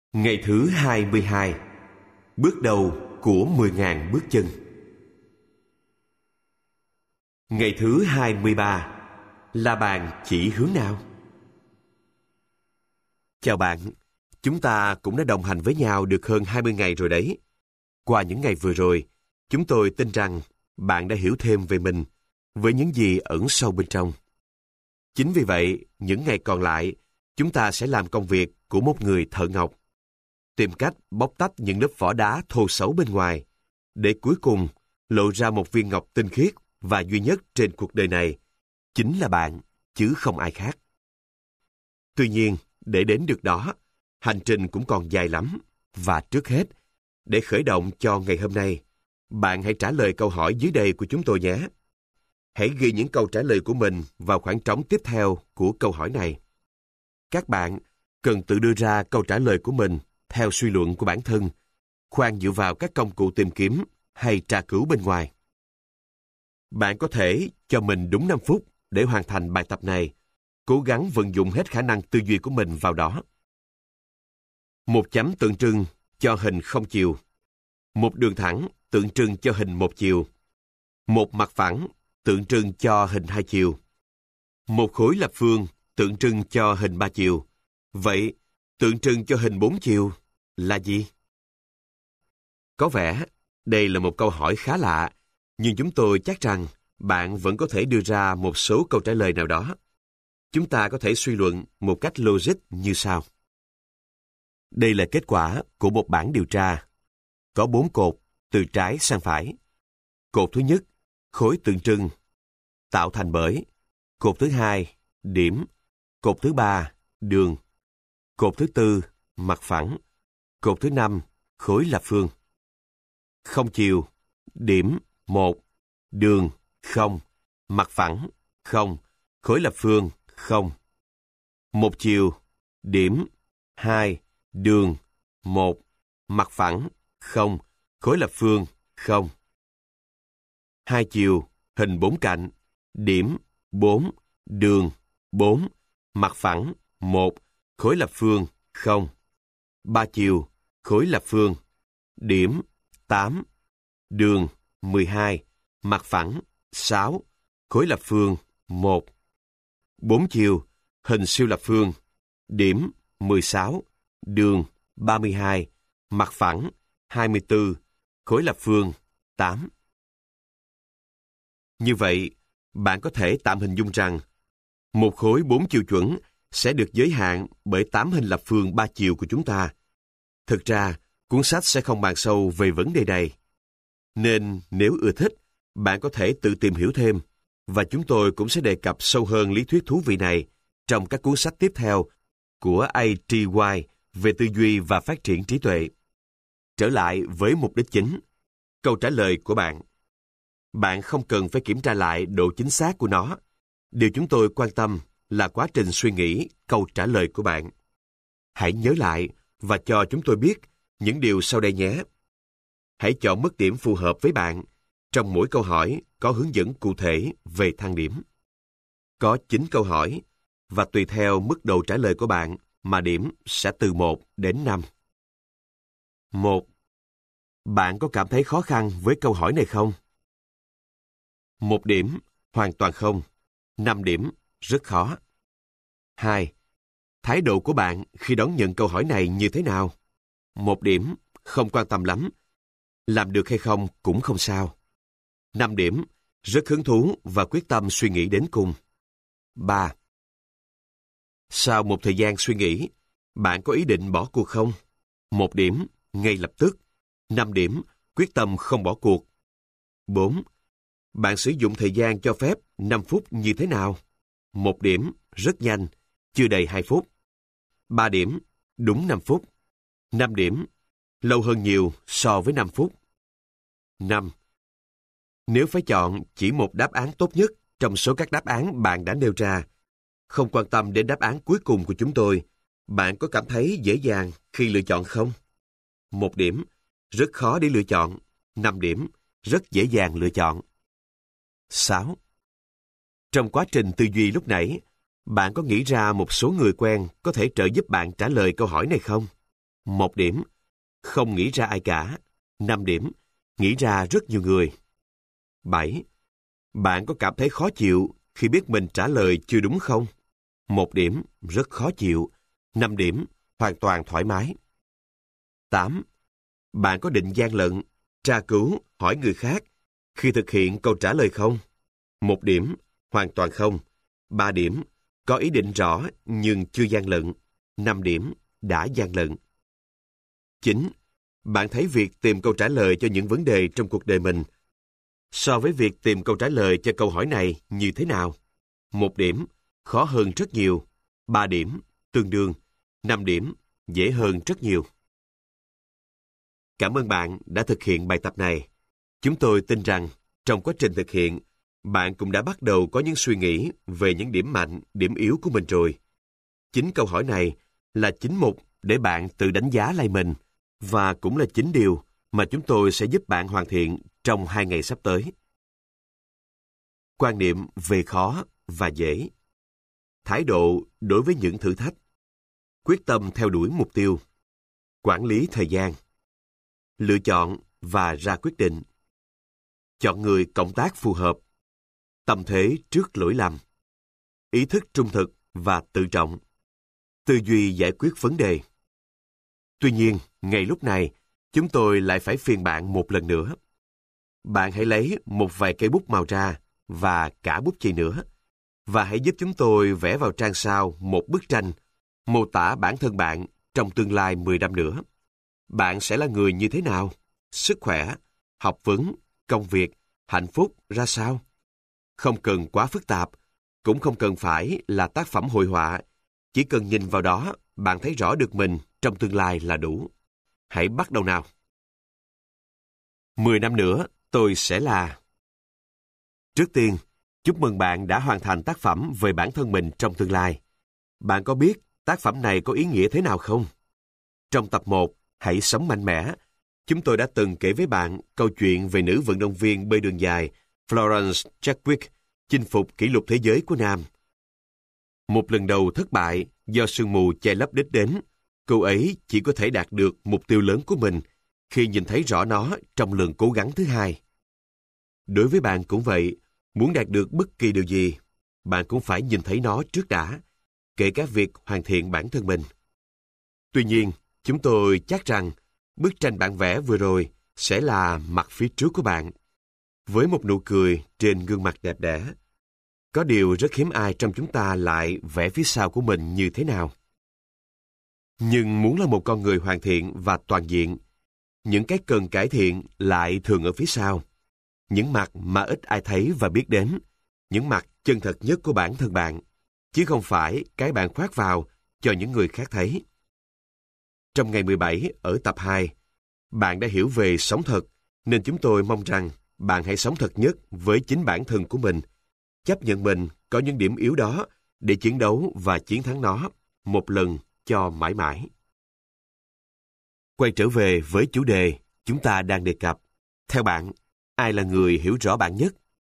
Ngày thứ 22, bước đầu của 10.000 bước chân. Ngày thứ 23, là bạn chỉ hướng nào? Chào bạn, chúng ta cũng đã đồng hành với nhau được hơn 20 ngày rồi đấy. Qua những ngày vừa rồi, chúng tôi tin rằng bạn đã hiểu thêm về mình với những gì ẩn sâu bên trong. Chính vì vậy, những ngày còn lại, chúng ta sẽ làm công việc của một người thợ ngọc. Tìm cách bóc tách những lớp vỏ đá thô xấu bên ngoài, để cuối cùng lộ ra một viên ngọc tinh khiết và duy nhất trên cuộc đời này, chính là bạn, chứ không ai khác. Tuy nhiên, để đến được đó, hành trình cũng còn dài lắm, và trước hết, để khởi động cho ngày hôm nay, bạn hãy trả lời câu hỏi dưới đây của chúng tôi nhé. Hãy ghi những câu trả lời của mình vào khoảng trống tiếp theo của câu hỏi này. Các bạn cần tự đưa ra câu trả lời của mình theo suy luận của bản thân, khoan dựa vào các công cụ tìm kiếm hay tra cứu bên ngoài. Bạn có thể cho mình đúng 5 phút để hoàn thành bài tập này, cố gắng vận dụng hết khả năng tư duy của mình vào đó. Một chấm tượng trưng cho hình không chiều. Một đường thẳng tượng trưng cho hình một chiều. Một mặt phẳng tượng trưng cho hình hai chiều. Một khối lập phương tượng trưng cho hình ba chiều. Vậy, tượng trưng cho hình bốn chiều là gì? Có vẻ đây là một câu hỏi khá lạ, nhưng chúng tôi chắc rằng bạn vẫn có thể đưa ra một số câu trả lời nào đó. Chúng ta có thể suy luận một cách logic như sau. Đây là kết quả của một bảng điều tra. Có 4 cột từ trái sang phải. Cột thứ nhất, khối tượng trưng, tạo thành bởi. Cột thứ hai, điểm. Cột thứ ba, đường. Cột thứ tư, mặt phẳng. Cột thứ năm, khối lập phương. Không chiều, điểm 1, đường 0, mặt phẳng 0, khối lập phương 0. Một chiều, điểm 2, đường 1, mặt phẳng 0, khối lập phương 0. Hai chiều, hình 4 cạnh, điểm 4, đường 4, mặt phẳng 1, khối lập phương 0. Ba chiều, khối lập phương, điểm 8, đường 12, mặt phẳng 6, khối lập phương 1. Bốn chiều, hình siêu lập phương, điểm 16, đường 32, mặt phẳng 24, khối lập phương 8. Như vậy, bạn có thể tạm hình dung rằng một khối 4 chiều chuẩn sẽ được giới hạn bởi 8 hình lập phương 3 chiều của chúng ta. Thực ra, cuốn sách sẽ không bàn sâu về vấn đề này. Nên nếu ưa thích, bạn có thể tự tìm hiểu thêm, và chúng tôi cũng sẽ đề cập sâu hơn lý thuyết thú vị này trong các cuốn sách tiếp theo của A.T. White về tư duy và phát triển trí tuệ. Trở lại với mục đích chính, câu trả lời của bạn. Bạn không cần phải kiểm tra lại độ chính xác của nó. Điều chúng tôi quan tâm là quá trình suy nghĩ câu trả lời của bạn. Hãy nhớ lại và cho chúng tôi biết những điều sau đây nhé. Hãy chọn mức điểm phù hợp với bạn. Trong mỗi câu hỏi có hướng dẫn cụ thể về thang điểm. Có 9 câu hỏi, và tùy theo mức độ trả lời của bạn mà điểm sẽ từ 1 đến 5. 1. Bạn có cảm thấy khó khăn với câu hỏi này không? 1 điểm, hoàn toàn không. 5 điểm, rất khó. 2. Thái độ của bạn khi đón nhận câu hỏi này như thế nào? 1 điểm, không quan tâm lắm. Làm được hay không cũng không sao. 5 điểm, rất hứng thú và quyết tâm suy nghĩ đến cùng. 3. Sau một thời gian suy nghĩ, bạn có ý định bỏ cuộc không? 1 điểm, ngay lập tức. 5 điểm, quyết tâm không bỏ cuộc. 4. Bạn sử dụng thời gian cho phép 5 phút như thế nào? 1 điểm, rất nhanh, chưa đầy 2 phút. 3 điểm, đúng 5 phút. 5 điểm, lâu hơn nhiều so với 5 phút. 5. Nếu phải chọn chỉ một đáp án tốt nhất trong số các đáp án bạn đã nêu ra, không quan tâm đến đáp án cuối cùng của chúng tôi, bạn có cảm thấy dễ dàng khi lựa chọn không? 1 điểm, rất khó để lựa chọn. 5 điểm, rất dễ dàng lựa chọn. 6. Trong quá trình tư duy lúc nãy, bạn có nghĩ ra một số người quen có thể trợ giúp bạn trả lời câu hỏi này không? 1 điểm. Không nghĩ ra ai cả, 5 điểm. Nghĩ ra rất nhiều người. 7. Bạn có cảm thấy khó chịu khi biết mình trả lời chưa đúng không? 1 điểm, rất khó chịu. 5 điểm, hoàn toàn thoải mái. 8. Bạn có định gian lận, tra cứu, hỏi người khác khi thực hiện câu trả lời không? 1 điểm, hoàn toàn không. 3 điểm, có ý định rõ nhưng chưa gian lận. 5 điểm, đã gian lận. 9. Bạn thấy việc tìm câu trả lời cho những vấn đề trong cuộc đời mình so với việc tìm câu trả lời cho câu hỏi này như thế nào? 1 điểm, khó hơn rất nhiều. 3 điểm, tương đương. 5 điểm, dễ hơn rất nhiều. Cảm ơn bạn đã thực hiện bài tập này. Chúng tôi tin rằng trong quá trình thực hiện, bạn cũng đã bắt đầu có những suy nghĩ về những điểm mạnh, điểm yếu của mình rồi. Chính câu hỏi này là chính mục để bạn tự đánh giá lại mình, và cũng là chính điều mà chúng tôi sẽ giúp bạn hoàn thiện trong 2 ngày sắp tới. Quan niệm về khó và dễ. Thái độ đối với những thử thách. Quyết tâm theo đuổi mục tiêu. Quản lý thời gian. Lựa chọn và ra quyết định. Chọn người cộng tác phù hợp. Tâm thế trước lỗi lầm. Ý thức trung thực và tự trọng. Tư duy giải quyết vấn đề. Tuy nhiên, ngay lúc này, chúng tôi lại phải phiền bạn một lần nữa. Bạn hãy lấy một vài cây bút màu ra và cả bút chì nữa, và hãy giúp chúng tôi vẽ vào trang sau một bức tranh mô tả bản thân bạn trong tương lai 10 năm nữa. Bạn sẽ là người như thế nào? Sức khỏe, học vấn, công việc, hạnh phúc ra sao? Không cần quá phức tạp, cũng không cần phải là tác phẩm hội họa. Chỉ cần nhìn vào đó, bạn thấy rõ được mình trong tương lai là đủ. Hãy bắt đầu nào. 10 năm nữa, tôi sẽ là... Trước tiên, chúc mừng bạn đã hoàn thành tác phẩm về bản thân mình trong tương lai. Bạn có biết tác phẩm này có ý nghĩa thế nào không? Trong tập 1, Hãy sống mạnh mẽ, chúng tôi đã từng kể với bạn câu chuyện về nữ vận động viên bơi đường dài Florence Chadwick chinh phục kỷ lục thế giới của nam. Một lần đầu thất bại do sương mù che lấp đích đến, cô ấy chỉ có thể đạt được mục tiêu lớn của mình khi nhìn thấy rõ nó trong lần cố gắng thứ hai. Đối với bạn cũng vậy, muốn đạt được bất kỳ điều gì, bạn cũng phải nhìn thấy nó trước đã, kể cả việc hoàn thiện bản thân mình. Tuy nhiên, chúng tôi chắc rằng bức tranh bạn vẽ vừa rồi sẽ là mặt phía trước của bạn, với một nụ cười trên gương mặt đẹp đẽ. Có điều rất hiếm ai trong chúng ta lại vẽ phía sau của mình như thế nào. Nhưng muốn là một con người hoàn thiện và toàn diện, những cái cần cải thiện lại thường ở phía sau. Những mặt mà ít ai thấy và biết đến, những mặt chân thật nhất của bản thân bạn, chứ không phải cái bạn khoác vào cho những người khác thấy. Trong ngày 17 ở tập 2, bạn đã hiểu về sống thật, nên chúng tôi mong rằng bạn hãy sống thật nhất với chính bản thân của mình, chấp nhận mình có những điểm yếu đó để chiến đấu và chiến thắng nó một lần cho mãi mãi. Quay trở về với chủ đề chúng ta đang đề cập. Theo bạn, ai là người hiểu rõ bạn nhất?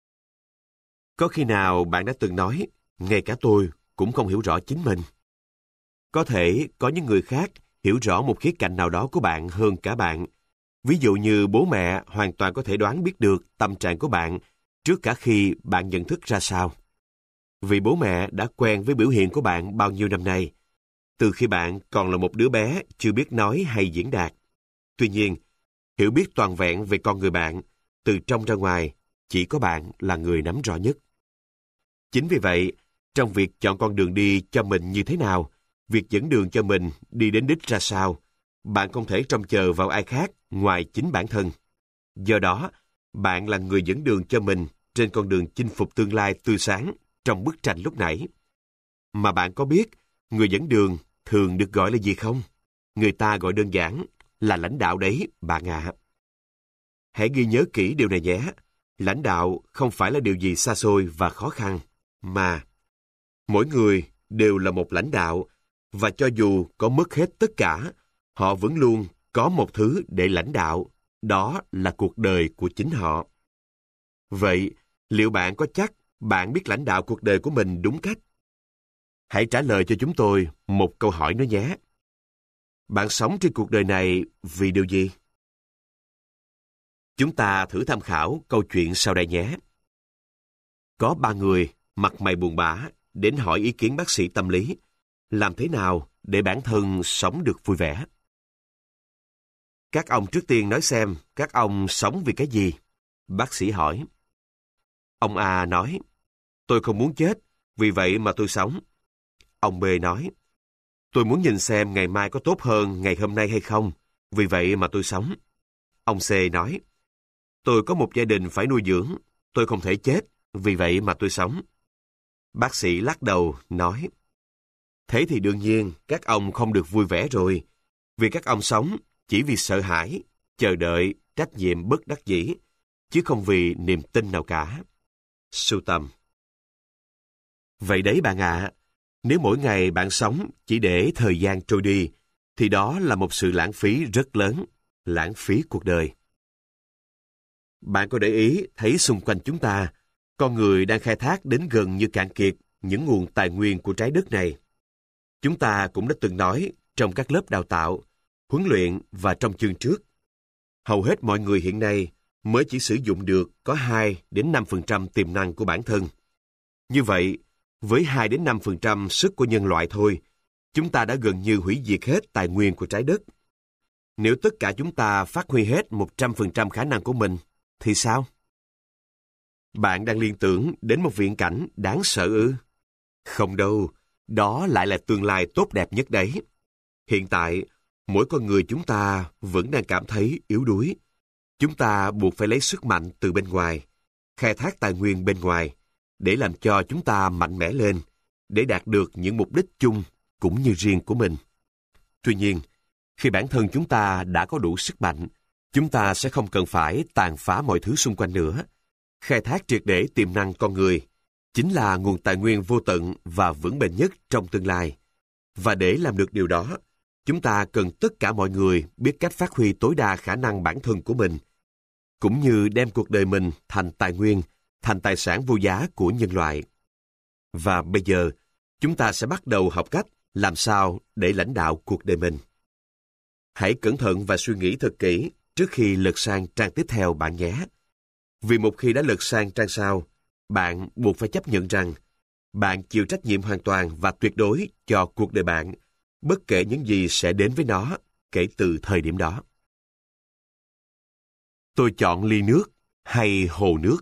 Có khi nào bạn đã từng nói, ngay cả tôi cũng không hiểu rõ chính mình? Có thể có những người khác hiểu rõ một khía cạnh nào đó của bạn hơn cả bạn. Ví dụ như bố mẹ hoàn toàn có thể đoán biết được tâm trạng của bạn trước cả khi bạn nhận thức ra sao. Vì bố mẹ đã quen với biểu hiện của bạn bao nhiêu năm nay, từ khi bạn còn là một đứa bé chưa biết nói hay diễn đạt. Tuy nhiên, hiểu biết toàn vẹn về con người bạn, từ trong ra ngoài, chỉ có bạn là người nắm rõ nhất. Chính vì vậy, trong việc chọn con đường đi cho mình như thế nào, việc dẫn đường cho mình đi đến đích ra sao, bạn không thể trông chờ vào ai khác ngoài chính bản thân. Do đó, bạn là người dẫn đường cho mình trên con đường chinh phục tương lai tươi sáng trong bức tranh lúc nãy. Mà bạn có biết, người dẫn đường thường được gọi là gì không? Người ta gọi đơn giản là lãnh đạo đấy, bạn ạ. Hãy ghi nhớ kỹ điều này nhé. Lãnh đạo không phải là điều gì xa xôi và khó khăn, mà mỗi người đều là một lãnh đạo, và cho dù có mất hết tất cả, họ vẫn luôn có một thứ để lãnh đạo, đó là cuộc đời của chính họ. Vậy, liệu bạn có chắc bạn biết lãnh đạo cuộc đời của mình đúng cách? Hãy trả lời cho chúng tôi một câu hỏi nữa nhé. Bạn sống trên cuộc đời này vì điều gì? Chúng ta thử tham khảo câu chuyện sau đây nhé. Có 3 người mặt mày buồn bã đến hỏi ý kiến bác sĩ tâm lý, làm thế nào để bản thân sống được vui vẻ. Các ông trước tiên nói xem các ông sống vì cái gì? Bác sĩ hỏi. Ông A nói, tôi không muốn chết, vì vậy mà tôi sống. Ông B nói, tôi muốn nhìn xem ngày mai có tốt hơn ngày hôm nay hay không, vì vậy mà tôi sống. Ông C nói, tôi có một gia đình phải nuôi dưỡng, tôi không thể chết, vì vậy mà tôi sống. Bác sĩ lắc đầu, nói, thế thì đương nhiên các ông không được vui vẻ rồi, vì các ông sống chỉ vì sợ hãi, chờ đợi, trách nhiệm bất đắc dĩ, chứ không vì niềm tin nào cả. Sưu tầm. Vậy đấy bạn ạ, nếu mỗi ngày bạn sống chỉ để thời gian trôi đi, thì đó là một sự lãng phí rất lớn, lãng phí cuộc đời. Bạn có để ý thấy xung quanh chúng ta, con người đang khai thác đến gần như cạn kiệt những nguồn tài nguyên của trái đất này. Chúng ta cũng đã từng nói trong các lớp đào tạo, huấn luyện và trong chương trước. Hầu hết mọi người hiện nay mới chỉ sử dụng được có 2 đến 5% tiềm năng của bản thân. Như vậy, với 2 đến 5% sức của nhân loại thôi, chúng ta đã gần như hủy diệt hết tài nguyên của trái đất. Nếu tất cả chúng ta phát huy hết 100% khả năng của mình, thì sao? Bạn đang liên tưởng đến một viễn cảnh đáng sợ ư? Không đâu, đó lại là tương lai tốt đẹp nhất đấy. Hiện tại, mỗi con người chúng ta vẫn đang cảm thấy yếu đuối. Chúng ta buộc phải lấy sức mạnh từ bên ngoài, khai thác tài nguyên bên ngoài, để làm cho chúng ta mạnh mẽ lên, để đạt được những mục đích chung cũng như riêng của mình. Tuy nhiên, khi bản thân chúng ta đã có đủ sức mạnh, chúng ta sẽ không cần phải tàn phá mọi thứ xung quanh nữa. Khai thác triệt để tiềm năng con người chính là nguồn tài nguyên vô tận và vững bền nhất trong tương lai. Và để làm được điều đó, chúng ta cần tất cả mọi người biết cách phát huy tối đa khả năng bản thân của mình, cũng như đem cuộc đời mình thành tài nguyên, thành tài sản vô giá của nhân loại. Và bây giờ, chúng ta sẽ bắt đầu học cách làm sao để lãnh đạo cuộc đời mình. Hãy cẩn thận và suy nghĩ thật kỹ trước khi lật sang trang tiếp theo bạn nhé. Vì một khi đã lật sang trang sau, bạn buộc phải chấp nhận rằng bạn chịu trách nhiệm hoàn toàn và tuyệt đối cho cuộc đời bạn, bất kể những gì sẽ đến với nó kể từ thời điểm đó. Tôi chọn ly nước hay hồ nước?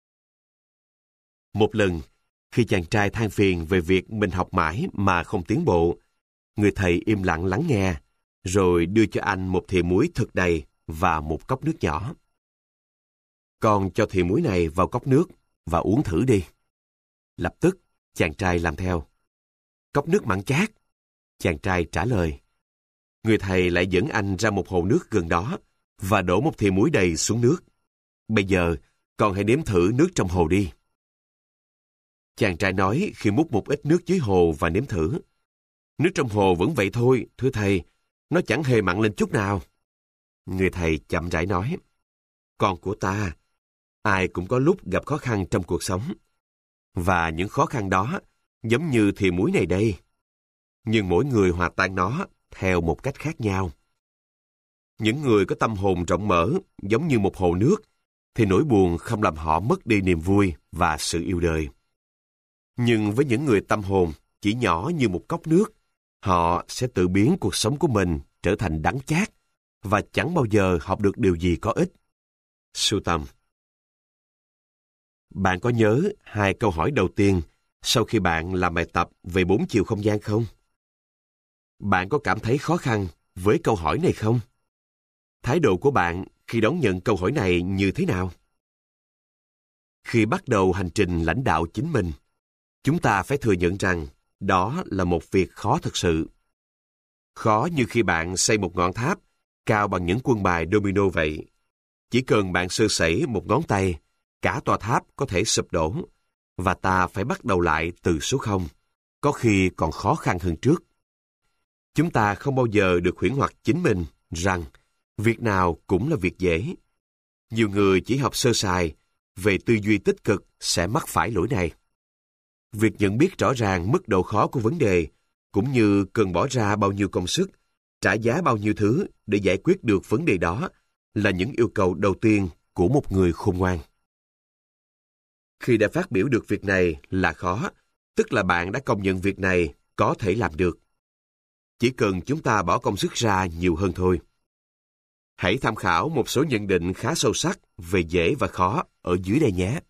Một lần, khi chàng trai than phiền về việc mình học mãi mà không tiến bộ, người thầy im lặng lắng nghe, rồi đưa cho anh một thìa muối thật đầy và một cốc nước nhỏ. Con cho thìa muối này vào cốc nước và uống thử đi. Lập tức, chàng trai làm theo. Cốc nước mặn chát, chàng trai trả lời. Người thầy lại dẫn anh ra một hồ nước gần đó và đổ một thìa muối đầy xuống nước. Bây giờ, con hãy nếm thử nước trong hồ đi. Chàng trai nói khi múc một ít nước dưới hồ và nếm thử. Nước trong hồ vẫn vậy thôi, thưa thầy, nó chẳng hề mặn lên chút nào. Người thầy chậm rãi nói, con của ta, ai cũng có lúc gặp khó khăn trong cuộc sống. Và những khó khăn đó giống như thìa muối này đây. Nhưng mỗi người hòa tan nó theo một cách khác nhau. Những người có tâm hồn rộng mở giống như một hồ nước, thì nỗi buồn không làm họ mất đi niềm vui và sự yêu đời. Nhưng với những người tâm hồn chỉ nhỏ như một cốc nước, họ sẽ tự biến cuộc sống của mình trở thành đắng chát và chẳng bao giờ học được điều gì có ích. Sưu tầm. Bạn có nhớ 2 câu hỏi đầu tiên sau khi bạn làm bài tập về 4 chiều không gian không? Bạn có cảm thấy khó khăn với câu hỏi này không? Thái độ của bạn khi đón nhận câu hỏi này như thế nào? Khi bắt đầu hành trình lãnh đạo chính mình, chúng ta phải thừa nhận rằng đó là một việc khó thật sự. Khó như khi bạn xây một ngọn tháp cao bằng những quân bài domino vậy. Chỉ cần bạn sơ sẩy một ngón tay, cả tòa tháp có thể sụp đổ, và ta phải bắt đầu lại từ số 0, có khi còn khó khăn hơn trước. Chúng ta không bao giờ được huyễn hoặc chính mình rằng việc nào cũng là việc dễ. Nhiều người chỉ học sơ sài về tư duy tích cực sẽ mắc phải lỗi này. Việc nhận biết rõ ràng mức độ khó của vấn đề, cũng như cần bỏ ra bao nhiêu công sức, trả giá bao nhiêu thứ để giải quyết được vấn đề đó là những yêu cầu đầu tiên của một người khôn ngoan. Khi đã phát biểu được việc này là khó, tức là bạn đã công nhận việc này có thể làm được. Chỉ cần chúng ta bỏ công sức ra nhiều hơn thôi. Hãy tham khảo một số nhận định khá sâu sắc về dễ và khó ở dưới đây nhé.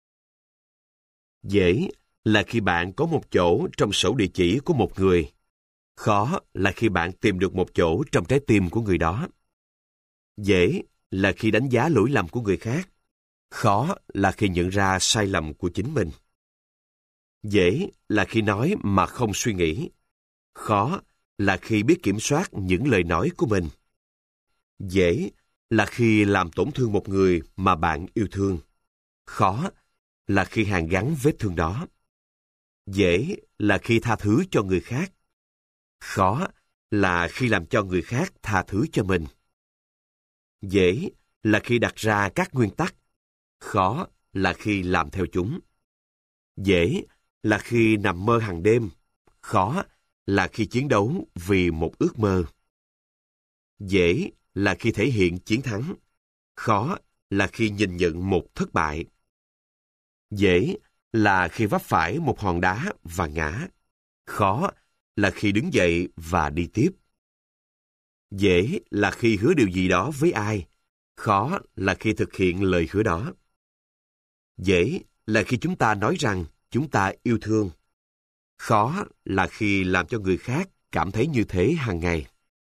Dễ là khi bạn có một chỗ trong sổ địa chỉ của một người. Khó là khi bạn tìm được một chỗ trong trái tim của người đó. Dễ là khi đánh giá lỗi lầm của người khác. Khó là khi nhận ra sai lầm của chính mình. Dễ là khi nói mà không suy nghĩ. Khó là khi biết kiểm soát những lời nói của mình. Dễ là khi làm tổn thương một người mà bạn yêu thương. Khó là khi hàn gắn vết thương đó. Dễ là khi tha thứ cho người khác. Khó là khi làm cho người khác tha thứ cho mình. Dễ là khi đặt ra các nguyên tắc. Khó là khi làm theo chúng. Dễ là khi nằm mơ hàng đêm. Khó là khi chiến đấu vì một ước mơ. Dễ là khi thể hiện chiến thắng. Khó là khi nhìn nhận một thất bại. Dễ là khi vấp phải một hòn đá và ngã. Khó là khi đứng dậy và đi tiếp. Dễ là khi hứa điều gì đó với ai. Khó là khi thực hiện lời hứa đó. Dễ là khi chúng ta nói rằng chúng ta yêu thương. Khó là khi làm cho người khác cảm thấy như thế hàng ngày.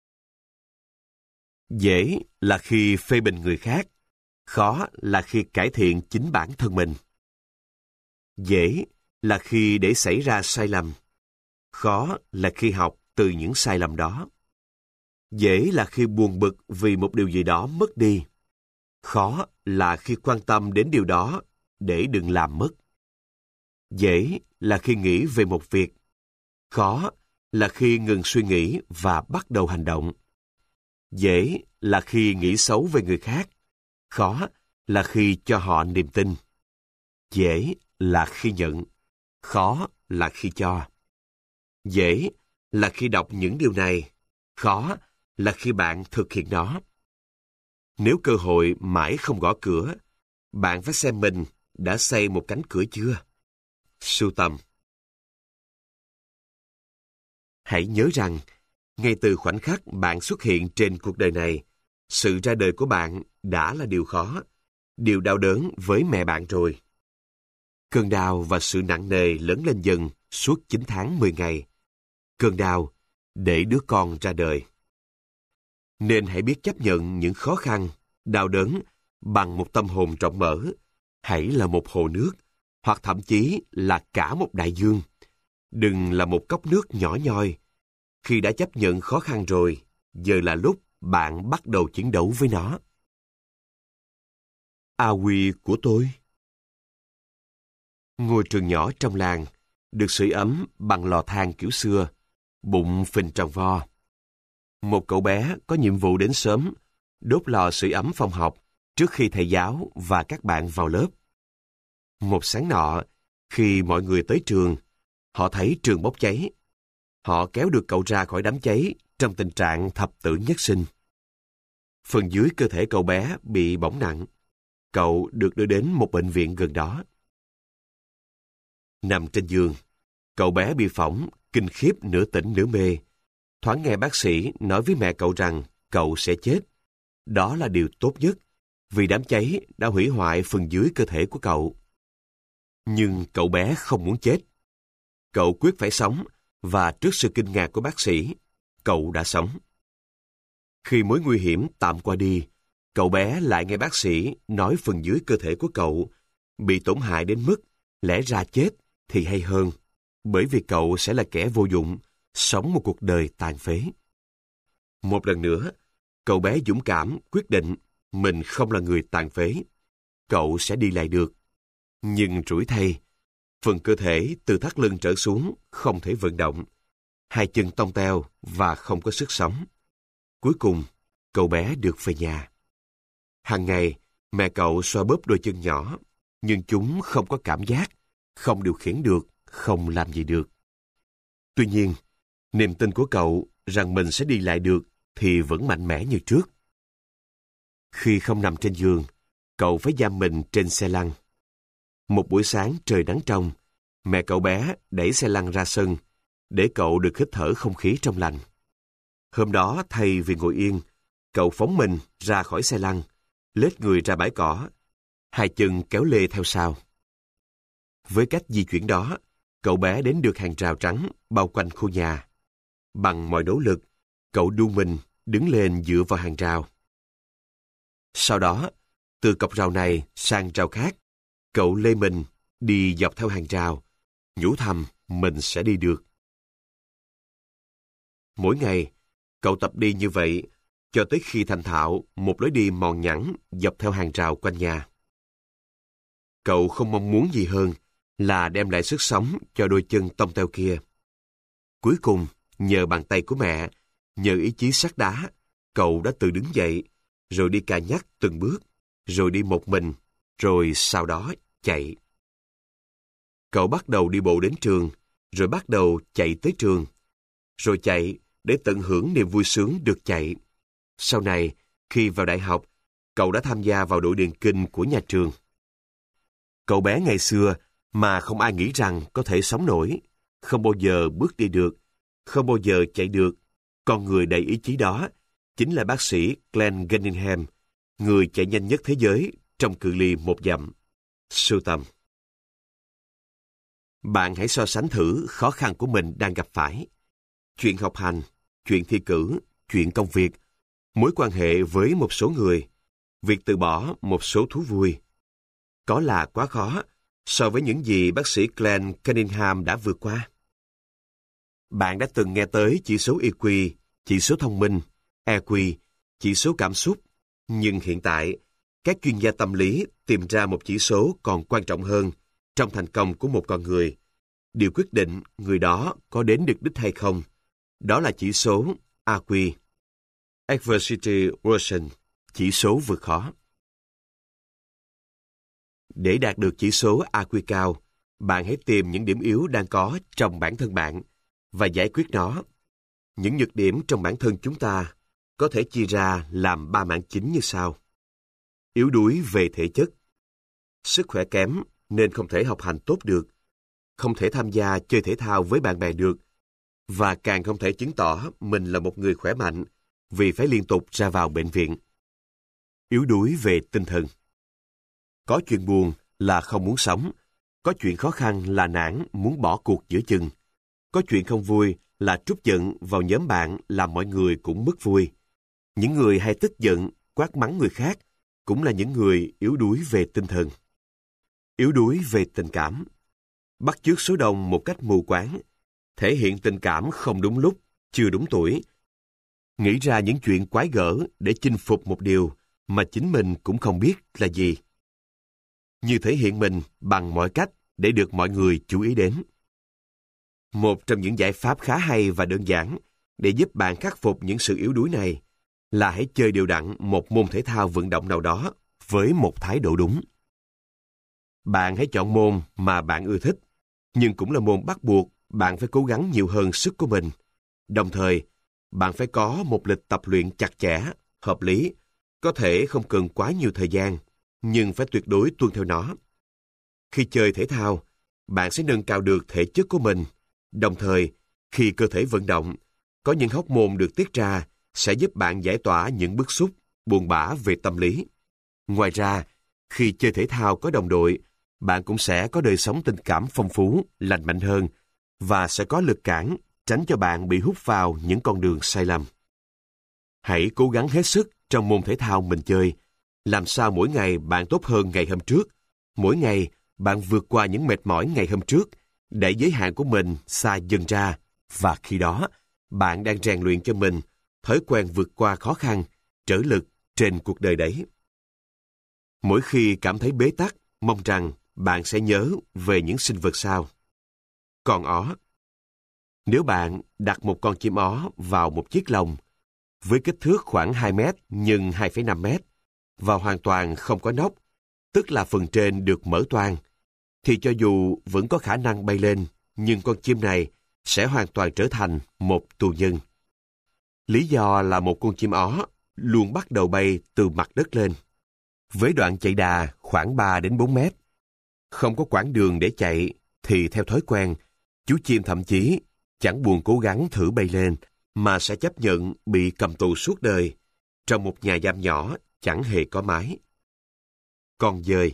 Dễ là khi phê bình người khác. Khó là khi cải thiện chính bản thân mình. Dễ là khi để xảy ra sai lầm. Khó là khi học từ những sai lầm đó. Dễ là khi buồn bực vì một điều gì đó mất đi. Khó là khi quan tâm đến điều đó để đừng làm mất. Dễ là khi nghĩ về một việc. Khó là khi ngừng suy nghĩ và bắt đầu hành động. Dễ là khi nghĩ xấu về người khác. Khó là khi cho họ niềm tin. Dễ là khi nhận. Khó là khi cho. Dễ là khi đọc những điều này. Khó là khi bạn thực hiện nó. Nếu cơ hội mãi không gõ cửa, bạn phải xem mình đã xây một cánh cửa chưa. Sưu tầm. Hãy nhớ rằng, ngay từ khoảnh khắc bạn xuất hiện trên cuộc đời này, sự ra đời của bạn đã là điều khó, điều đau đớn với mẹ bạn rồi. Cơn đau và sự nặng nề lớn lên dần suốt 9 tháng 10 ngày. Cơn đau để đứa con ra đời. Nên hãy biết chấp nhận những khó khăn, đau đớn bằng một tâm hồn rộng mở. Hãy là một hồ nước, hoặc thậm chí là cả một đại dương. Đừng là một cốc nước nhỏ nhoi. Khi đã chấp nhận khó khăn rồi, giờ là lúc bạn bắt đầu chiến đấu với nó. A Quy của tôi. Ngôi trường nhỏ trong làng, được sưởi ấm bằng lò than kiểu xưa, bụng phình tròn vo. Một cậu bé có nhiệm vụ đến sớm, đốt lò sưởi ấm phòng học trước khi thầy giáo và các bạn vào lớp. Một sáng nọ, khi mọi người tới trường, họ thấy trường bốc cháy. Họ kéo được cậu ra khỏi đám cháy trong tình trạng thập tử nhất sinh. Phần dưới cơ thể cậu bé bị bỏng nặng. Cậu được đưa đến một bệnh viện gần đó. Nằm trên giường, cậu bé bị phỏng, kinh khiếp nửa tỉnh nửa mê. Thoáng nghe bác sĩ nói với mẹ cậu rằng cậu sẽ chết. Đó là điều tốt nhất, vì đám cháy đã hủy hoại phần dưới cơ thể của cậu. Nhưng cậu bé không muốn chết. Cậu quyết phải sống, và trước sự kinh ngạc của bác sĩ, cậu đã sống. Khi mối nguy hiểm tạm qua đi, cậu bé lại nghe bác sĩ nói phần dưới cơ thể của cậu bị tổn hại đến mức lẽ ra chết thì hay hơn, bởi vì cậu sẽ là kẻ vô dụng, sống một cuộc đời tàn phế. Một lần nữa, cậu bé dũng cảm quyết định mình không là người tàn phế. Cậu sẽ đi lại được. Nhưng rủi thay, phần cơ thể từ thắt lưng trở xuống không thể vận động. Hai chân tông teo và không có sức sống. Cuối cùng, cậu bé được về nhà. Hàng ngày, mẹ cậu xoa bóp đôi chân nhỏ, nhưng chúng không có cảm giác, không điều khiển được, không làm gì được. Tuy nhiên, niềm tin của cậu rằng mình sẽ đi lại được thì vẫn mạnh mẽ như trước. Khi không nằm trên giường, cậu phải giam mình trên xe lăn. Một buổi sáng trời nắng trong, mẹ cậu bé đẩy xe lăn ra sân để cậu được hít thở không khí trong lành. Hôm đó thay vì ngồi yên, cậu phóng mình ra khỏi xe lăn, lết người ra bãi cỏ, hai chân kéo lê theo sau. Với cách di chuyển đó, cậu bé đến được hàng rào trắng bao quanh khu nhà. Bằng mọi nỗ lực, cậu đu mình đứng lên dựa vào hàng rào. Sau đó, từ cọc rào này sang rào khác, cậu lê mình đi dọc theo hàng rào, nhủ thầm mình sẽ đi được. Mỗi ngày, cậu tập đi như vậy cho tới khi thành thạo một lối đi mòn nhẵn dọc theo hàng rào quanh nhà. Cậu không mong muốn gì hơn là đem lại sức sống cho đôi chân tông teo kia. Cuối cùng, nhờ bàn tay của mẹ, nhờ ý chí sắt đá, cậu đã tự đứng dậy, rồi đi cà nhắc từng bước, rồi đi một mình, rồi sau đó chạy. Cậu bắt đầu đi bộ đến trường, rồi bắt đầu chạy tới trường, rồi chạy để tận hưởng niềm vui sướng được chạy. Sau này, khi vào đại học, cậu đã tham gia vào đội điền kinh của nhà trường. Cậu bé ngày xưa mà không ai nghĩ rằng có thể sống nổi, không bao giờ bước đi được, không bao giờ chạy được. Con người đầy ý chí đó chính là bác sĩ Glenn Cunningham, người chạy nhanh nhất thế giới trong cự ly 1 dặm. Sưu tầm. Bạn hãy so sánh thử khó khăn của mình đang gặp phải. Chuyện học hành, chuyện thi cử, chuyện công việc, mối quan hệ với một số người, việc từ bỏ một số thú vui. Có là quá khó so với những gì bác sĩ Glenn Cunningham đã vượt qua. Bạn đã từng nghe tới chỉ số EQ, chỉ số thông minh, EQ, chỉ số cảm xúc, nhưng hiện tại, các chuyên gia tâm lý tìm ra một chỉ số còn quan trọng hơn trong thành công của một con người. Điều quyết định người đó có đến được đích hay không, đó là chỉ số AQ, Adversity Quotient, chỉ số vượt khó. Để đạt được chỉ số AQ cao, bạn hãy tìm những điểm yếu đang có trong bản thân bạn và giải quyết nó. Những nhược điểm trong bản thân chúng ta có thể chia ra làm 3 mảng chính như sau. Yếu đuối về thể chất. Sức khỏe kém nên không thể học hành tốt được, không thể tham gia chơi thể thao với bạn bè được, và càng không thể chứng tỏ mình là một người khỏe mạnh vì phải liên tục ra vào bệnh viện. Yếu đuối về tinh thần. Có chuyện buồn là không muốn sống, có chuyện khó khăn là nản muốn bỏ cuộc giữa chừng, có chuyện không vui là trút giận vào nhóm bạn làm mọi người cũng mất vui. Những người hay tức giận, quát mắng người khác cũng là những người yếu đuối về tinh thần. Yếu đuối về tình cảm. Bắt chước số đông một cách mù quáng, thể hiện tình cảm không đúng lúc, chưa đúng tuổi. Nghĩ ra những chuyện quái gở để chinh phục một điều mà chính mình cũng không biết là gì. Như thể hiện mình bằng mọi cách để được mọi người chú ý đến. Một trong những giải pháp khá hay và đơn giản để giúp bạn khắc phục những sự yếu đuối này là hãy chơi đều đặn một môn thể thao vận động nào đó với một thái độ đúng. Bạn hãy chọn môn mà bạn ưa thích, nhưng cũng là môn bắt buộc bạn phải cố gắng nhiều hơn sức của mình. Đồng thời, bạn phải có một lịch tập luyện chặt chẽ, hợp lý, có thể không cần quá nhiều thời gian, nhưng phải tuyệt đối tuân theo nó. Khi chơi thể thao, bạn sẽ nâng cao được thể chất của mình. Đồng thời, khi cơ thể vận động, có những hormone được tiết ra sẽ giúp bạn giải tỏa những bức xúc, buồn bã về tâm lý. Ngoài ra, khi chơi thể thao có đồng đội, bạn cũng sẽ có đời sống tình cảm phong phú, lành mạnh hơn và sẽ có lực cản tránh cho bạn bị hút vào những con đường sai lầm. Hãy cố gắng hết sức trong môn thể thao mình chơi, làm sao mỗi ngày bạn tốt hơn ngày hôm trước, mỗi ngày bạn vượt qua những mệt mỏi ngày hôm trước, để giới hạn của mình xa dần ra, và khi đó, bạn đang rèn luyện cho mình thói quen vượt qua khó khăn, trở lực trên cuộc đời đấy. Mỗi khi cảm thấy bế tắc, mong rằng bạn sẽ nhớ về những sinh vật sau. Con ó. Nếu bạn đặt một con chim ó vào một chiếc lồng với kích thước khoảng 2 mét x 2,5 mét và hoàn toàn không có nóc, tức là phần trên được mở toang, thì cho dù vẫn có khả năng bay lên, nhưng con chim này sẽ hoàn toàn trở thành một tù nhân. Lý do là một con chim ó luôn bắt đầu bay từ mặt đất lên, với đoạn chạy đà khoảng 3 đến 4 mét. Không có quãng đường để chạy, thì theo thói quen, chú chim thậm chí chẳng buồn cố gắng thử bay lên, mà sẽ chấp nhận bị cầm tù suốt đời, trong một nhà giam nhỏ chẳng hề có mái. Con dơi.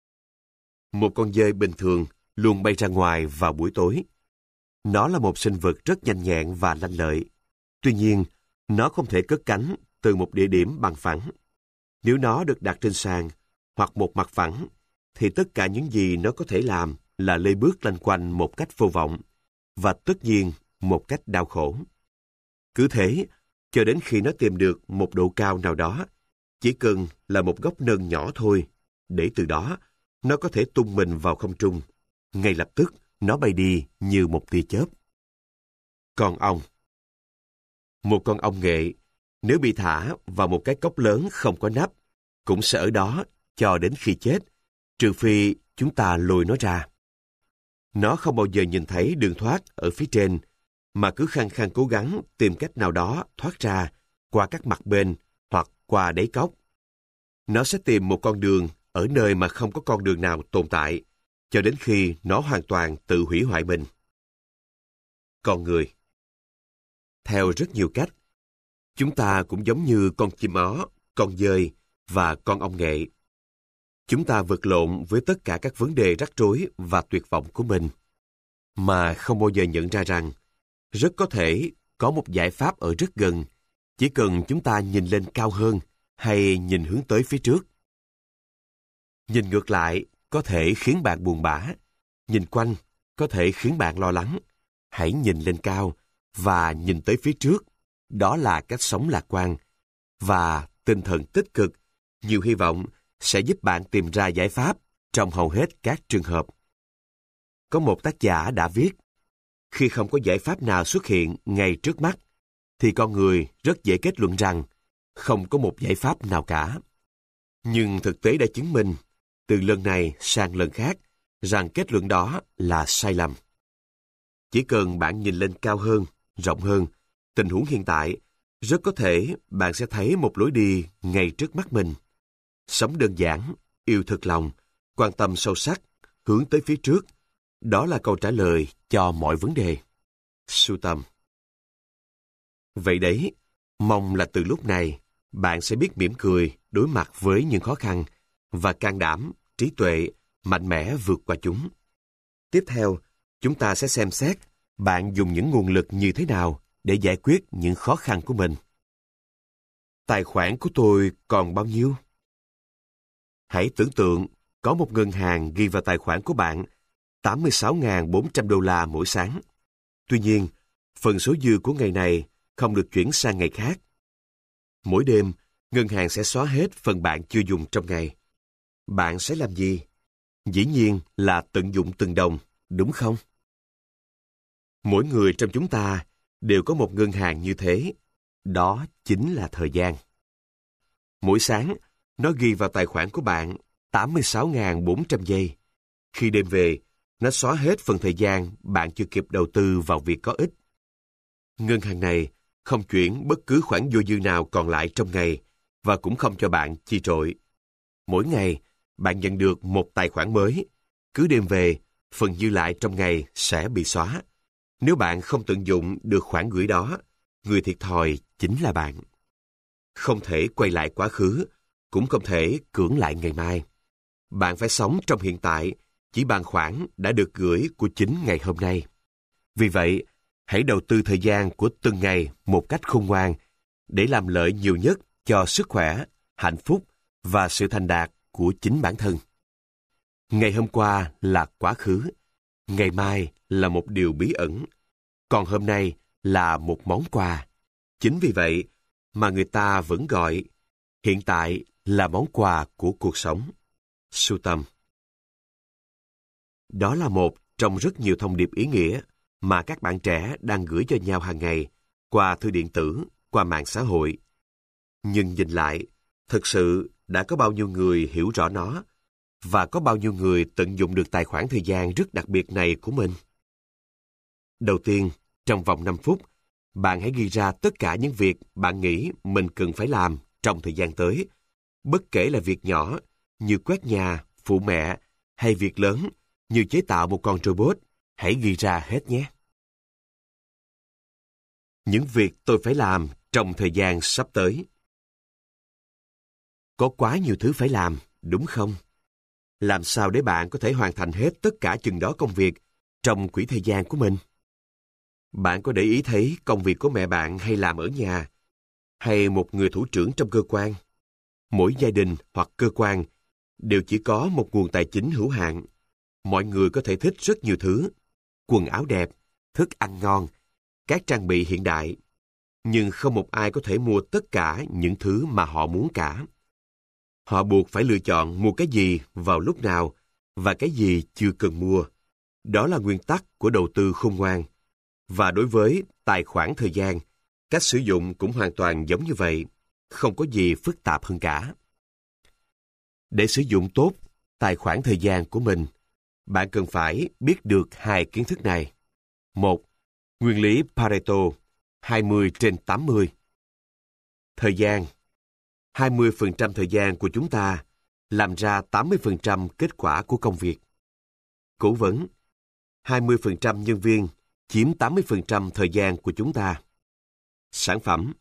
Một con dơi bình thường luôn bay ra ngoài vào buổi tối. Nó là một sinh vật rất nhanh nhẹn và lanh lợi. Tuy nhiên, nó không thể cất cánh từ một địa điểm bằng phẳng. Nếu nó được đặt trên sàn hoặc một mặt phẳng, thì tất cả những gì nó có thể làm là lê bước lanh quanh một cách vô vọng, và tất nhiên một cách đau khổ. Cứ thế, cho đến khi nó tìm được một độ cao nào đó, chỉ cần là một góc nâng nhỏ thôi, để từ đó nó có thể tung mình vào không trung. Ngay lập tức, nó bay đi như một tia chớp. Con ong. Một con ong nghệ, nếu bị thả vào một cái cốc lớn không có nắp, cũng sẽ ở đó cho đến khi chết, trừ phi chúng ta lôi nó ra. Nó không bao giờ nhìn thấy đường thoát ở phía trên, mà cứ khăng khăng cố gắng tìm cách nào đó thoát ra qua các mặt bên hoặc qua đáy cốc. Nó sẽ tìm một con đường ở nơi mà không có con đường nào tồn tại, cho đến khi nó hoàn toàn tự hủy hoại mình. Con người. Theo rất nhiều cách, chúng ta cũng giống như con chim ó, con dơi và con ong nghệ. Chúng ta vật lộn với tất cả các vấn đề rắc rối và tuyệt vọng của mình, mà không bao giờ nhận ra rằng rất có thể có một giải pháp ở rất gần, chỉ cần chúng ta nhìn lên cao hơn hay nhìn hướng tới phía trước. Nhìn ngược lại có thể khiến bạn buồn bã, nhìn quanh có thể khiến bạn lo lắng. Hãy nhìn lên cao và nhìn tới phía trước. Đó là cách sống lạc quan. Và tinh thần tích cực, nhiều hy vọng sẽ giúp bạn tìm ra giải pháp trong hầu hết các trường hợp. Có một tác giả đã viết, khi không có giải pháp nào xuất hiện ngay trước mắt, thì con người rất dễ kết luận rằng không có một giải pháp nào cả. Nhưng thực tế đã chứng minh, từ lần này sang lần khác, rằng kết luận đó là sai lầm. Chỉ cần bạn nhìn lên cao hơn, rộng hơn, tình huống hiện tại, rất có thể bạn sẽ thấy một lối đi ngay trước mắt mình. Sống đơn giản, yêu thực lòng, quan tâm sâu sắc, hướng tới phía trước. Đó là câu trả lời cho mọi vấn đề. Sưu-tâm. Vậy đấy, mong là từ lúc này, bạn sẽ biết mỉm cười đối mặt với những khó khăn và can đảm, trí tuệ, mạnh mẽ vượt qua chúng. Tiếp theo, chúng ta sẽ xem xét bạn dùng những nguồn lực như thế nào để giải quyết những khó khăn của mình. Tài khoản của tôi còn bao nhiêu? Hãy tưởng tượng có một ngân hàng ghi vào tài khoản của bạn $86.400 mỗi sáng. Tuy nhiên, phần số dư của ngày này không được chuyển sang ngày khác. Mỗi đêm, ngân hàng sẽ xóa hết phần bạn chưa dùng trong ngày. Bạn sẽ làm gì? Dĩ nhiên là tận dụng từng đồng, đúng không? Mỗi người trong chúng ta đều có một ngân hàng như thế. Đó chính là thời gian. Mỗi sáng, nó ghi vào tài khoản của bạn 86.400 giây. Khi đêm về, nó xóa hết phần thời gian bạn chưa kịp đầu tư vào việc có ích. Ngân hàng này không chuyển bất cứ khoản dôi dư nào còn lại trong ngày và cũng không cho bạn chi trội. Mỗi ngày, bạn nhận được một tài khoản mới. Cứ đêm về, phần dư lại trong ngày sẽ bị xóa. Nếu bạn không tận dụng được khoản gửi đó, người thiệt thòi chính là bạn. Không thể quay lại quá khứ, cũng không thể cưỡng lại ngày mai. Bạn phải sống trong hiện tại, chỉ bằng khoản đã được gửi của chính ngày hôm nay. Vì vậy, hãy đầu tư thời gian của từng ngày một cách khôn ngoan để làm lợi nhiều nhất cho sức khỏe, hạnh phúc và sự thành đạt của chính bản thân. Ngày hôm qua là quá khứ, ngày mai là một điều bí ẩn, còn hôm nay là một món quà. Chính vì vậy mà người ta vẫn gọi hiện tại là món quà của cuộc sống. Sưu tâm. Đó là một trong rất nhiều thông điệp ý nghĩa mà các bạn trẻ đang gửi cho nhau hàng ngày qua thư điện tử, qua mạng xã hội. Nhưng nhìn lại, thực sự đã có bao nhiêu người hiểu rõ nó và có bao nhiêu người tận dụng được tài khoản thời gian rất đặc biệt này của mình? Đầu tiên, trong vòng 5 phút, bạn hãy ghi ra tất cả những việc bạn nghĩ mình cần phải làm trong thời gian tới, bất kể là việc nhỏ như quét nhà, phụ mẹ, hay việc lớn như chế tạo một con robot, hãy ghi ra hết nhé. Những việc tôi phải làm trong thời gian sắp tới. Có quá nhiều thứ phải làm, đúng không? Làm sao để bạn có thể hoàn thành hết tất cả chừng đó công việc trong quỹ thời gian của mình? Bạn có để ý thấy công việc của mẹ bạn hay làm ở nhà, hay một người thủ trưởng trong cơ quan? Mỗi gia đình hoặc cơ quan đều chỉ có một nguồn tài chính hữu hạn. Mọi người có thể thích rất nhiều thứ, quần áo đẹp, thức ăn ngon, các trang bị hiện đại. Nhưng không một ai có thể mua tất cả những thứ mà họ muốn cả. Họ buộc phải lựa chọn mua cái gì vào lúc nào và cái gì chưa cần mua. Đó là nguyên tắc của đầu tư khôn ngoan. Và đối với tài khoản thời gian, cách sử dụng cũng hoàn toàn giống như vậy. Không có gì phức tạp hơn cả. Để sử dụng tốt tài khoản thời gian của mình, bạn cần phải biết được hai kiến thức này. 1. Nguyên lý Pareto 20/80. Thời gian. 20% thời gian của chúng ta làm ra 80% kết quả của công việc. Cố vấn. 20% nhân viên chiếm 80% thời gian của chúng ta. Sản phẩm.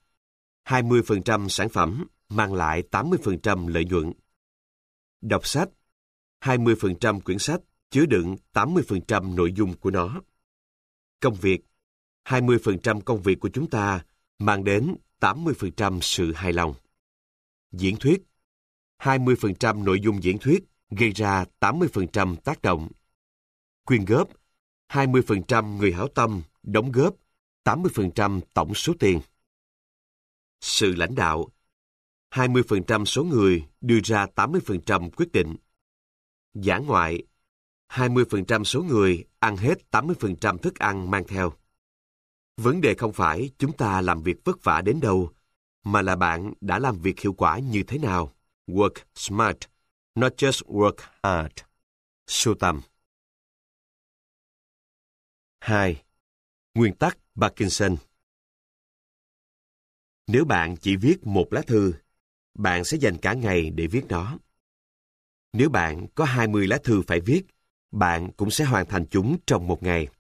20% sản phẩm mang lại 80% lợi nhuận. Đọc sách. 20% quyển sách chứa đựng 80% nội dung của nó. Công việc. 20% công việc của chúng ta mang đến 80% sự hài lòng. Diễn thuyết. 20% nội dung diễn thuyết gây ra 80% tác động. Quyên góp. 20% người hảo tâm đóng góp 80% tổng số tiền. Sự lãnh đạo. 20% số người đưa ra 80% quyết định. Dã ngoại. 20% số người ăn hết 80% thức ăn mang theo. Vấn đề không phải chúng ta làm việc vất vả đến đâu, mà là bạn đã làm việc hiệu quả như thế nào. Work smart, not just work hard. Sưu tầm. 2. Nguyên tắc Parkinson. Nếu bạn chỉ viết một lá thư, bạn sẽ dành cả ngày để viết nó. Nếu bạn có 20 lá thư phải viết, bạn cũng sẽ hoàn thành chúng trong một ngày.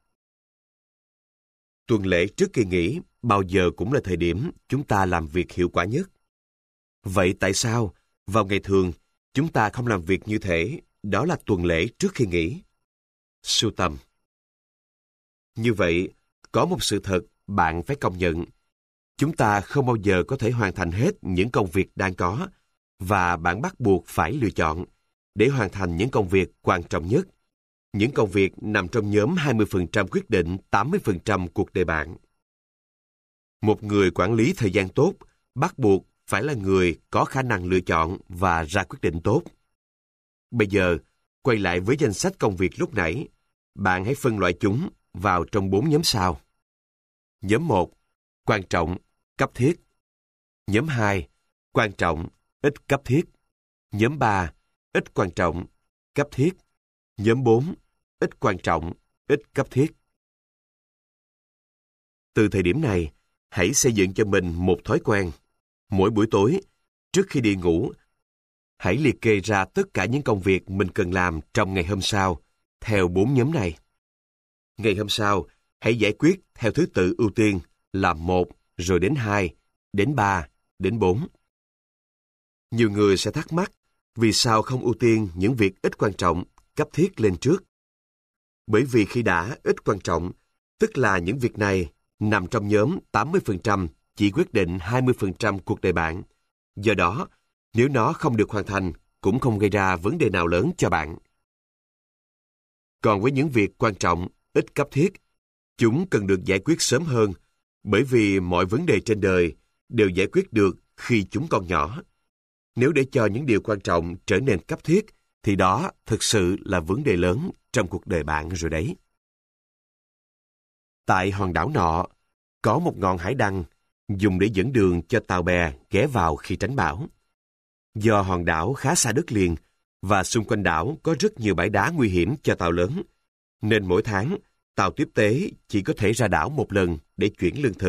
Tuần lễ trước kỳ nghỉ bao giờ cũng là thời điểm chúng ta làm việc hiệu quả nhất. Vậy tại sao, vào ngày thường, chúng ta không làm việc như thế, đó là tuần lễ trước khi nghỉ? Sưu tầm. Như vậy, có một sự thật bạn phải công nhận. Chúng ta không bao giờ có thể hoàn thành hết những công việc đang có, và bạn bắt buộc phải lựa chọn để hoàn thành những công việc quan trọng nhất. Những công việc nằm trong nhóm 20% quyết định 80% cuộc đời bạn. Một người quản lý thời gian tốt bắt buộc phải là người có khả năng lựa chọn và ra quyết định tốt. Bây giờ, quay lại với danh sách công việc lúc nãy, bạn hãy phân loại chúng vào trong 4 nhóm sau. Nhóm 1, quan trọng, cấp thiết. Nhóm 2, quan trọng, ít cấp thiết. Nhóm 3, ít quan trọng, cấp thiết. Nhóm 4, ít quan trọng, ít cấp thiết. Từ thời điểm này, hãy xây dựng cho mình một thói quen. Mỗi buổi tối, trước khi đi ngủ, hãy liệt kê ra tất cả những công việc mình cần làm trong ngày hôm sau, theo 4 nhóm này. Ngày hôm sau, hãy giải quyết theo thứ tự ưu tiên là 1, rồi đến 2, đến 3, đến 4. Nhiều người sẽ thắc mắc vì sao không ưu tiên những việc ít quan trọng, cấp thiết lên trước. Bởi vì khi đã ít quan trọng, tức là những việc này nằm trong nhóm 80%, chỉ quyết định 20% cuộc đời bạn. Do đó, nếu nó không được hoàn thành, cũng không gây ra vấn đề nào lớn cho bạn. Còn với những việc quan trọng, ít cấp thiết, chúng cần được giải quyết sớm hơn, bởi vì mọi vấn đề trên đời đều giải quyết được khi chúng còn nhỏ. Nếu để cho những điều quan trọng trở nên cấp thiết, thì đó thực sự là vấn đề lớn trong cuộc đời bạn rồi đấy. Tại hòn đảo nọ, có một ngọn hải đăng dùng để dẫn đường cho tàu bè ghé vào khi tránh bão. Do hòn đảo khá xa đất liền và xung quanh đảo có rất nhiều bãi đá nguy hiểm cho tàu lớn, nên mỗi tháng tàu tiếp tế chỉ có thể ra đảo một lần để chuyển lương thực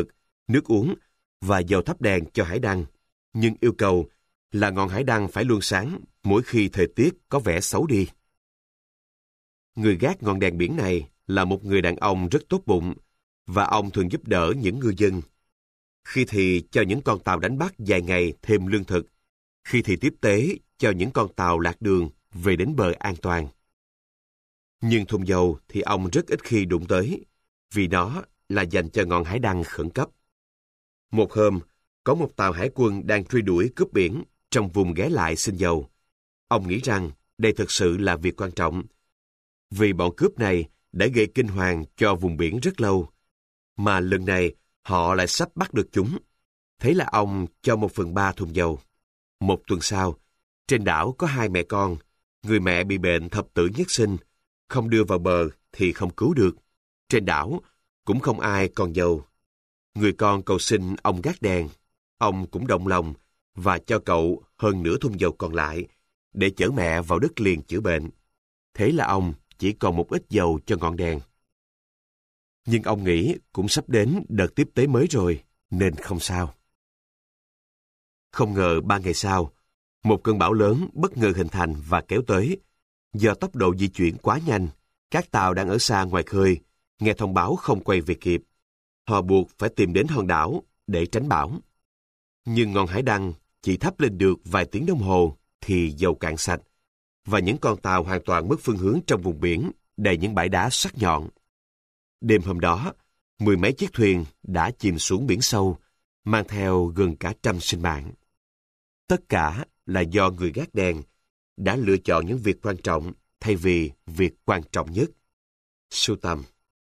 nước uống và dầu thắp đèn cho hải đăng, nhưng yêu cầu là ngọn hải đăng phải luôn sáng mỗi khi thời tiết có vẻ xấu đi. Người gác ngọn đèn biển này là một người đàn ông rất tốt bụng, và ông thường giúp đỡ những ngư dân. Khi thì cho những con tàu đánh bắt dài ngày thêm lương thực, khi thì tiếp tế cho những con tàu lạc đường về đến bờ an toàn. Nhưng thùng dầu thì ông rất ít khi đụng tới, vì nó là dành cho ngọn hải đăng khẩn cấp. Một hôm, có một tàu hải quân đang truy đuổi cướp biển trong vùng ghé lại xin dầu. Ông nghĩ rằng đây thực sự là việc quan trọng, vì bọn cướp này đã gây kinh hoàng cho vùng biển rất lâu, mà lần này họ lại sắp bắt được chúng. Thế là ông cho 1/3 thùng dầu. Một tuần sau, trên đảo có 2 mẹ con. Người mẹ bị bệnh thập tử nhất sinh, không đưa vào bờ thì không cứu được. Trên đảo cũng không ai còn dầu. Người con cầu xin ông gác đèn. Ông cũng động lòng và cho cậu hơn nửa thùng dầu còn lại để chở mẹ vào đất liền chữa bệnh. Thế là ông chỉ còn một ít dầu cho ngọn đèn. Nhưng ông nghĩ cũng sắp đến đợt tiếp tế mới rồi, nên không sao. Không ngờ 3 ngày sau, một cơn bão lớn bất ngờ hình thành và kéo tới. Do tốc độ di chuyển quá nhanh, các tàu đang ở xa ngoài khơi, nghe thông báo không quay về kịp. Họ buộc phải tìm đến hòn đảo để tránh bão. Nhưng ngọn hải đăng chỉ thắp lên được vài tiếng đồng hồ thì dầu cạn sạch, và những con tàu hoàn toàn mất phương hướng trong vùng biển đầy những bãi đá sắc nhọn. Đêm hôm đó, 10 mấy chiếc thuyền đã chìm xuống biển sâu, mang theo gần cả 100 sinh mạng. Tất cả là do người gác đèn đã lựa chọn những việc quan trọng thay vì việc quan trọng nhất. Sưu tầm.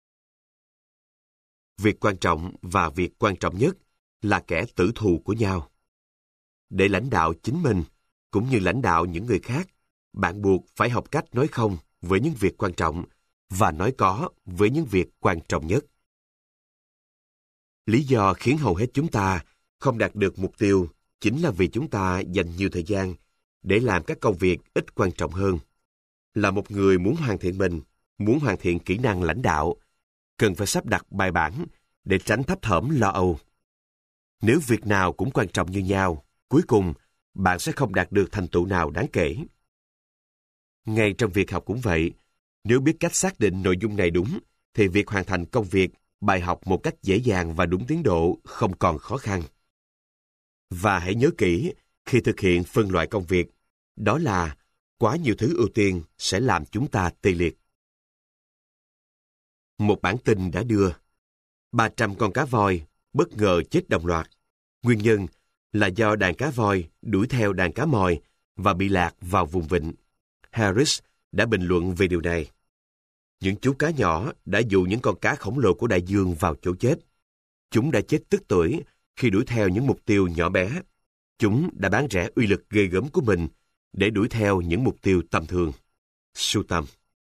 Việc quan trọng và việc quan trọng nhất là kẻ tử thù của nhau. Để lãnh đạo chính mình, cũng như lãnh đạo những người khác, bạn buộc phải học cách nói không với những việc quan trọng và nói có với những việc quan trọng nhất. Lý do khiến hầu hết chúng ta không đạt được mục tiêu chính là vì chúng ta dành nhiều thời gian để làm các công việc ít quan trọng hơn. Là một người muốn hoàn thiện mình, muốn hoàn thiện kỹ năng lãnh đạo, cần phải sắp đặt bài bản để tránh thấp thỏm lo âu. Nếu việc nào cũng quan trọng như nhau, cuối cùng bạn sẽ không đạt được thành tựu nào đáng kể. Ngay trong việc học cũng vậy, nếu biết cách xác định nội dung này đúng, thì việc hoàn thành công việc, bài học một cách dễ dàng và đúng tiến độ không còn khó khăn. Và hãy nhớ kỹ khi thực hiện phân loại công việc, đó là quá nhiều thứ ưu tiên sẽ làm chúng ta tê liệt. Một bản tin đã đưa 300 con cá voi bất ngờ chết đồng loạt. Nguyên nhân là do đàn cá voi đuổi theo đàn cá mòi và bị lạc vào vùng vịnh. Harris đã bình luận về điều này. Những chú cá nhỏ đã dụ những con cá khổng lồ của đại dương vào chỗ chết. Chúng đã chết tức tưởi khi đuổi theo những mục tiêu nhỏ bé. Chúng đã bán rẻ uy lực ghê gớm của mình để đuổi theo những mục tiêu tầm thường. Sưu tầm.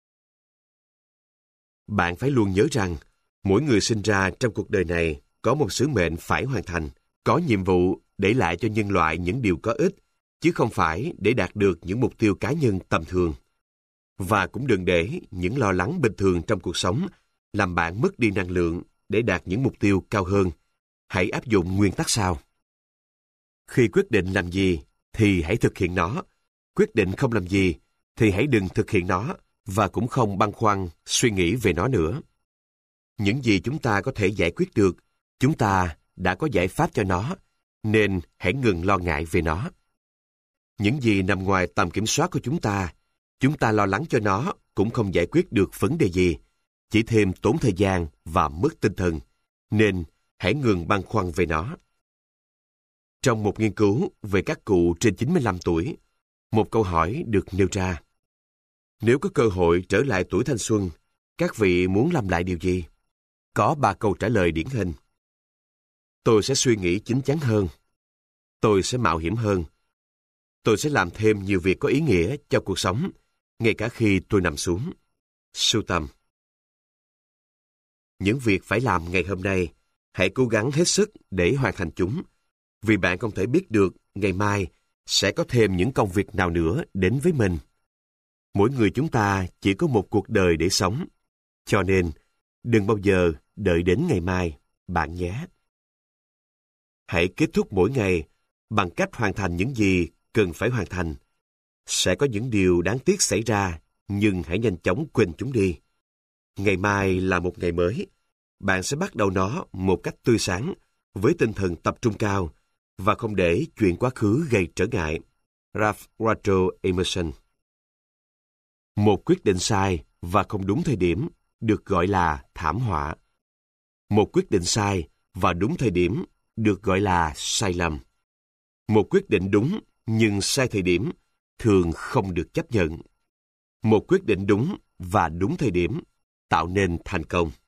Bạn phải luôn nhớ rằng, mỗi người sinh ra trong cuộc đời này có một sứ mệnh phải hoàn thành, có nhiệm vụ để lại cho nhân loại những điều có ích, chứ không phải để đạt được những mục tiêu cá nhân tầm thường. Và cũng đừng để những lo lắng bình thường trong cuộc sống làm bạn mất đi năng lượng để đạt những mục tiêu cao hơn. Hãy áp dụng nguyên tắc sau. Khi quyết định làm gì thì hãy thực hiện nó. Quyết định không làm gì thì hãy đừng thực hiện nó và cũng không băn khoăn suy nghĩ về nó nữa. Những gì chúng ta có thể giải quyết được, chúng ta đã có giải pháp cho nó, nên hãy ngừng lo ngại về nó. Những gì nằm ngoài tầm kiểm soát của chúng ta lo lắng cho nó cũng không giải quyết được vấn đề gì, chỉ thêm tốn thời gian và mất tinh thần, nên hãy ngừng băn khoăn về nó. Trong một nghiên cứu về các cụ trên 95 tuổi, một câu hỏi được nêu ra. Nếu có cơ hội trở lại tuổi thanh xuân, các vị muốn làm lại điều gì? Có 3 câu trả lời điển hình. Tôi sẽ suy nghĩ chín chắn hơn. Tôi sẽ mạo hiểm hơn. Tôi sẽ làm thêm nhiều việc có ý nghĩa cho cuộc sống, ngay cả khi tôi nằm xuống. Sưu tầm. Những việc phải làm ngày hôm nay, hãy cố gắng hết sức để hoàn thành chúng, vì bạn không thể biết được ngày mai sẽ có thêm những công việc nào nữa đến với mình. Mỗi người chúng ta chỉ có một cuộc đời để sống, cho nên đừng bao giờ đợi đến ngày mai, bạn nhé. Hãy kết thúc mỗi ngày bằng cách hoàn thành những gì cần phải hoàn thành. Sẽ có những điều đáng tiếc xảy ra, nhưng hãy nhanh chóng quên chúng đi. Ngày mai là một ngày mới. Bạn sẽ bắt đầu nó một cách tươi sáng, với tinh thần tập trung cao, và không để chuyện quá khứ gây trở ngại. Ralph Waldo Emerson. Một quyết định sai và không đúng thời điểm được gọi là thảm họa. Một quyết định sai và đúng thời điểm được gọi là sai lầm. Một quyết định đúng nhưng sai thời điểm thường không được chấp nhận. Một quyết định đúng và đúng thời điểm tạo nên thành công.